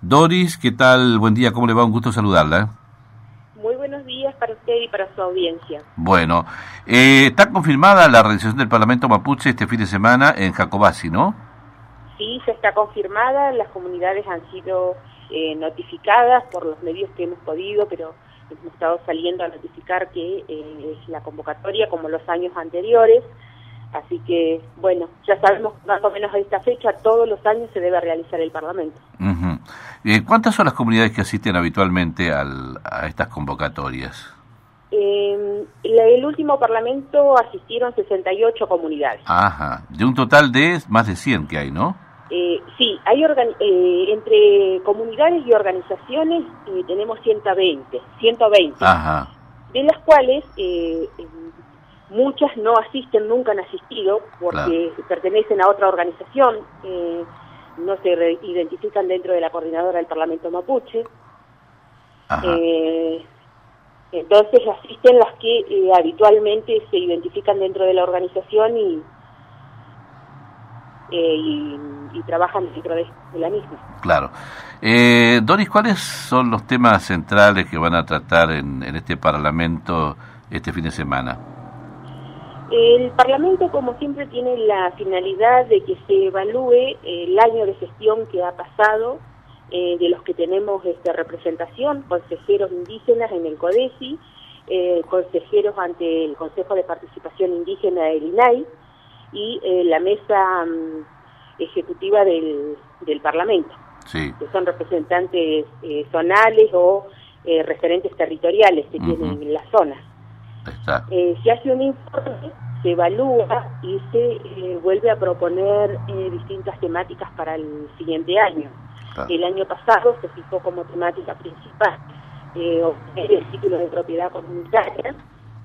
Doris, ¿qué tal? Buen día, ¿cómo le va? Un gusto saludarla. Muy buenos días para usted y para su audiencia. Bueno, está confirmada la realización del Parlamento Mapuche este fin de semana en Jacobasi, ¿no? Sí, se está confirmada, las comunidades han sido notificadas por los medios que hemos podido, pero hemos estado saliendo a notificar que es la convocatoria como los años anteriores, así que, bueno, ya sabemos más o menos a esta fecha, todos los años se debe realizar el Parlamento. Uh-huh. ¿Cuántas son las comunidades que asisten habitualmente a estas convocatorias? El último Parlamento asistieron 68 comunidades. Ajá, de un total de más de 100 que hay, ¿no? Sí, hay entre comunidades y organizaciones tenemos 120, Ajá. De las cuales muchas no asisten, nunca han asistido, porque claro, pertenecen a otra organización, no se identifican dentro de la coordinadora del Parlamento Mapuche. Entonces asisten las que habitualmente se identifican dentro de la organización y trabajan dentro de la misma. Claro. Doris, ¿cuáles son los temas centrales que van a tratar en este Parlamento este fin de semana? El Parlamento, como siempre, tiene la finalidad de que se evalúe el año de gestión que ha pasado, de los que tenemos representación, consejeros indígenas en el CODESI, consejeros ante el Consejo de Participación Indígena del INAI y la mesa ejecutiva del Parlamento, sí, que son representantes zonales o referentes territoriales que tienen las zonas. Se hace un informe, se evalúa y se vuelve a proponer distintas temáticas para el siguiente año. El año pasado se fijó como temática principal obtener el título de propiedad comunitaria.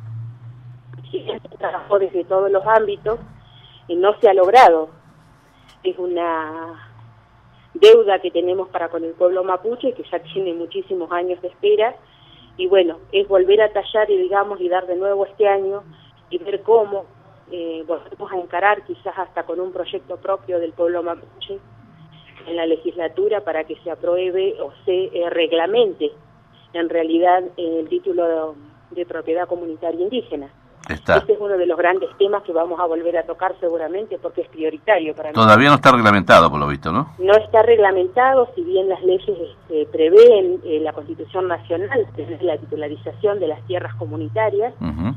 Se trabajó desde todos los ámbitos y no se ha logrado. Es una deuda que tenemos para con el pueblo mapuche, que ya tiene muchísimos años de espera, y bueno, es volver a tallar y dar de nuevo este año y ver cómo volvemos a encarar, quizás hasta con un proyecto propio del pueblo mapuche en la legislatura, para que se apruebe o se reglamente en realidad el título de propiedad comunitaria indígena. Este es uno de los grandes temas que vamos a volver a tocar seguramente, porque es prioritario para nosotros. Todavía no está reglamentado, por lo visto, ¿no? No está reglamentado, si bien las leyes prevén la Constitución Nacional, tener la titularización de las tierras comunitarias.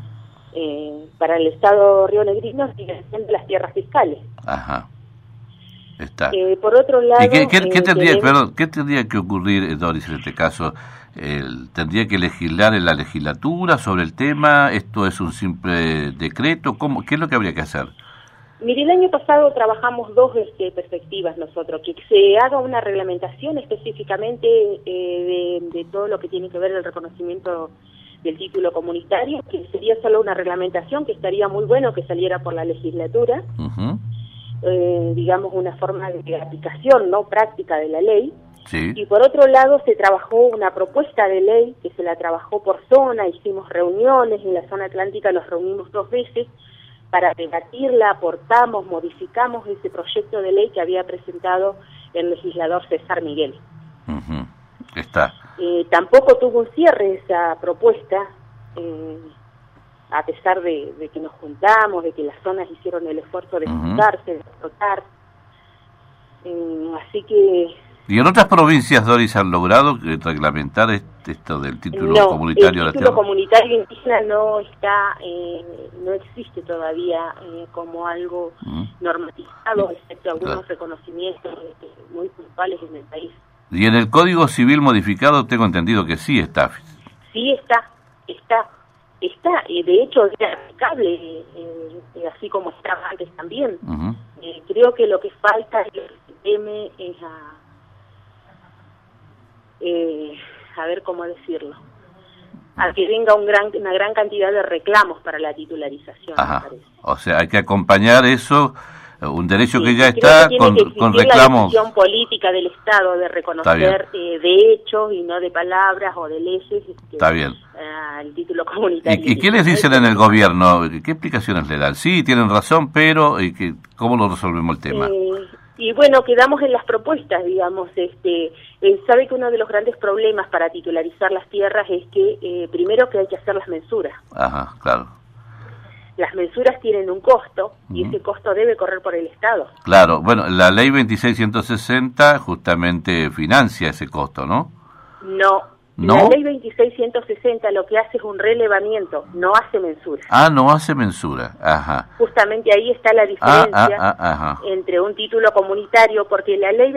Para el Estado rionegrino siguen siendo las tierras fiscales. Ajá. Está. Por otro lado... ¿Y qué tendría que ocurrir, Doris, en este caso? ¿Tendría que legislar en la legislatura sobre el tema? ¿Esto es un simple decreto? ¿Qué es lo que habría que hacer? Mire, el año pasado trabajamos dos perspectivas nosotros, que se haga una reglamentación específicamente de todo lo que tiene que ver el reconocimiento del título comunitario, que sería solo una reglamentación, que estaría muy bueno que saliera por la legislatura, digamos una forma de aplicación no práctica de la ley. Sí. Y por otro lado se trabajó una propuesta de ley que se la trabajó por zona, hicimos reuniones en la zona atlántica, nos reunimos 2 veces para debatirla, aportamos, modificamos ese proyecto de ley que había presentado el legislador César Miguel. Está. Tampoco tuvo un cierre esa propuesta, a pesar de que nos juntamos, de que las zonas hicieron el esfuerzo de juntarse, de votar. Así que... ¿Y en otras provincias, Doris, han logrado reglamentar esto del título comunitario de la tierra? El título comunitario indígena no está, no existe todavía como algo normatizado, excepto algunos reconocimientos muy puntuales en el país. Y en el Código Civil modificado tengo entendido que sí está. Sí está, de hecho es aplicable, así como estaba antes también. Creo que lo que falta y lo que se teme es a ver cómo decirlo, a que venga una gran cantidad de reclamos para la titularización. Me parece. O sea, hay que acompañar eso, un derecho que ya está con reclamos. La decisión política del Estado de reconocer de hechos y no de palabras o de leyes. Está bien. El título comunitario. ¿Y qué les dicen en el gobierno? ¿Qué explicaciones le dan? Sí, tienen razón, pero ¿cómo lo resolvemos el tema? Y bueno, quedamos en las propuestas, digamos. Sabe que uno de los grandes problemas para titularizar las tierras es que, primero, que hay que hacer las mensuras. Ajá, claro. Las mensuras tienen un costo y ese costo debe correr por el Estado. Claro, bueno, la ley 26.160 justamente financia ese costo, ¿no? No. ¿No? La ley 26.160 lo que hace es un relevamiento, no hace mensura. Ah, no hace mensura, ajá. Justamente ahí está la diferencia entre un título comunitario, porque la ley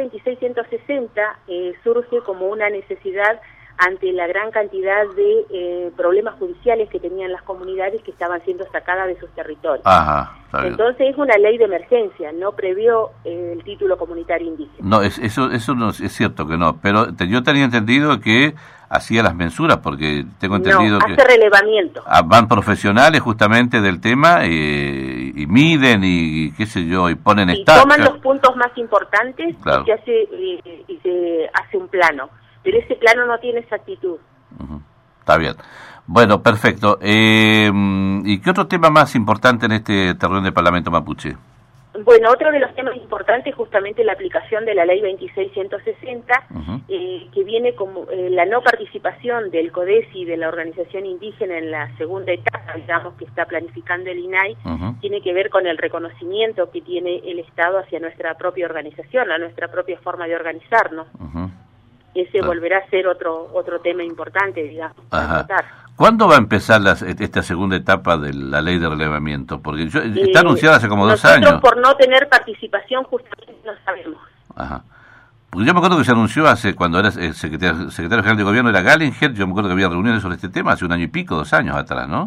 26.160 surge como una necesidad ante la gran cantidad de problemas judiciales que tenían las comunidades que estaban siendo sacadas de sus territorios. Ajá, está bien. Entonces es una ley de emergencia, no previó el título comunitario indígena. No, eso no es cierto que no, pero yo tenía entendido que hacía las mensuras, porque tengo entendido que hace relevamiento. Van profesionales justamente del tema y miden y qué sé yo, y ponen estacas. Toman los puntos más importantes, claro, y se hace un plano. Pero ese plano no tiene exactitud. Está bien. Bueno, perfecto. ¿Y qué otro tema más importante en este terreno del Parlamento mapuche? Bueno, otro de los temas importantes es justamente la aplicación de la ley 26.160, que viene como la no participación del CODESI y de la organización indígena en la segunda etapa, digamos, que está planificando el INAI, tiene que ver con el reconocimiento que tiene el Estado hacia nuestra propia organización, a nuestra propia forma de organizarnos. Ese volverá a ser otro tema importante, digamos, para tratar. ¿Cuándo va a empezar esta segunda etapa de la ley de relevamiento? Porque está anunciada hace como 2 años. Nosotros, por no tener participación, justamente no sabemos. Ajá. Porque yo me acuerdo que se anunció cuando era secretario general de gobierno, era Gallinger, yo me acuerdo que había reuniones sobre este tema hace 1 año y pico, 2 años atrás, ¿no?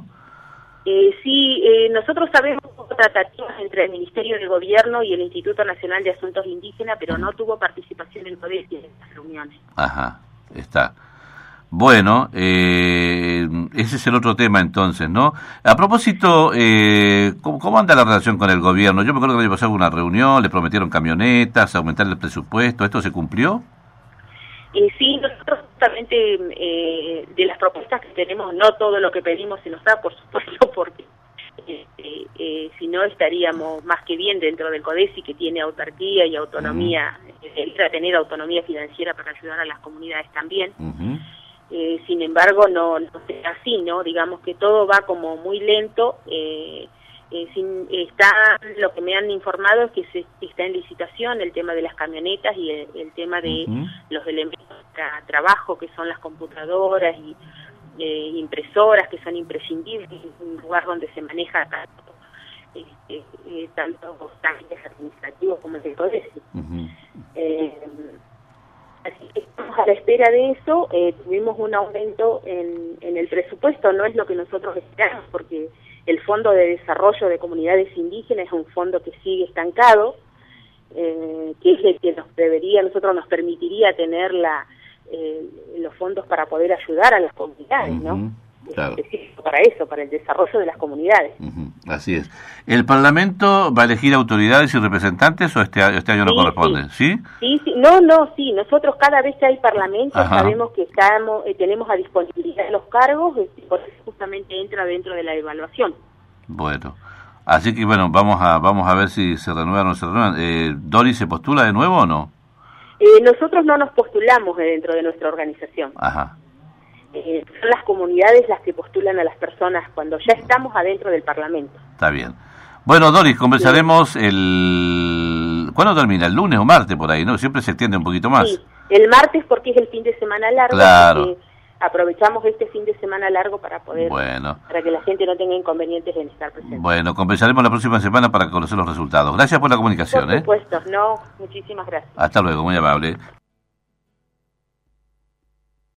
Sí, nosotros sabemos tratativas entre el Ministerio de Gobierno y el Instituto Nacional de Asuntos Indígenas, pero no tuvo participación en CODESI en estas reuniones. Ajá, está. Bueno, ese es el otro tema entonces, ¿no? A propósito, ¿cómo anda la relación con el gobierno? Yo me acuerdo que había pasado una reunión, le prometieron camionetas, aumentar el presupuesto, ¿esto se cumplió? Sí, nosotros justamente de las propuestas que tenemos, no todo lo que pedimos se nos da, por supuesto, porque si no estaríamos más que bien dentro del CODESI, que tiene autarquía y autonomía, debería tener autonomía financiera para ayudar a las comunidades también. Sin embargo, no es así, ¿no? Digamos que todo va como muy lento. Lo que me han informado es que está en licitación el tema de las camionetas y el tema de los elementos para trabajo, que son las computadoras y impresoras, que son imprescindibles en un lugar donde se maneja tanto trámites administrativos como el de CODESI. Así que estamos a la espera de eso. Tuvimos un aumento en el presupuesto, no es lo que nosotros esperamos, porque el Fondo de Desarrollo de Comunidades Indígenas es un fondo que sigue estancado, que es el que nosotros nos permitiría tener los fondos para poder ayudar a las comunidades, ¿no? Claro. Específico para eso, para el desarrollo de las comunidades. Así es. ¿El Parlamento va a elegir autoridades y representantes o este año no corresponde? ¿Sí? Sí. Sí. Nosotros cada vez que hay parlamento sabemos que tenemos a disponibilidad los cargos, por eso justamente entra dentro de la evaluación. Bueno. Así que bueno, vamos a ver si se renuevan o no se renuevan. ¿Dori se postula de nuevo o no? Nosotros no nos postulamos dentro de nuestra organización. Son las comunidades las que postulan a las personas cuando ya estamos adentro del Parlamento. Está bien. Bueno, Doris, conversaremos ¿Cuándo termina? ¿El lunes o martes por ahí, no? Siempre se extiende un poquito más. Sí, el martes porque es el fin de semana largo. Claro. Aprovechamos este fin de semana largo para poder, para que la gente no tenga inconvenientes en estar presente. Bueno, conversaremos la próxima semana para conocer los resultados. Gracias por la comunicación. Por supuesto, muchísimas gracias. Hasta luego, muy amable.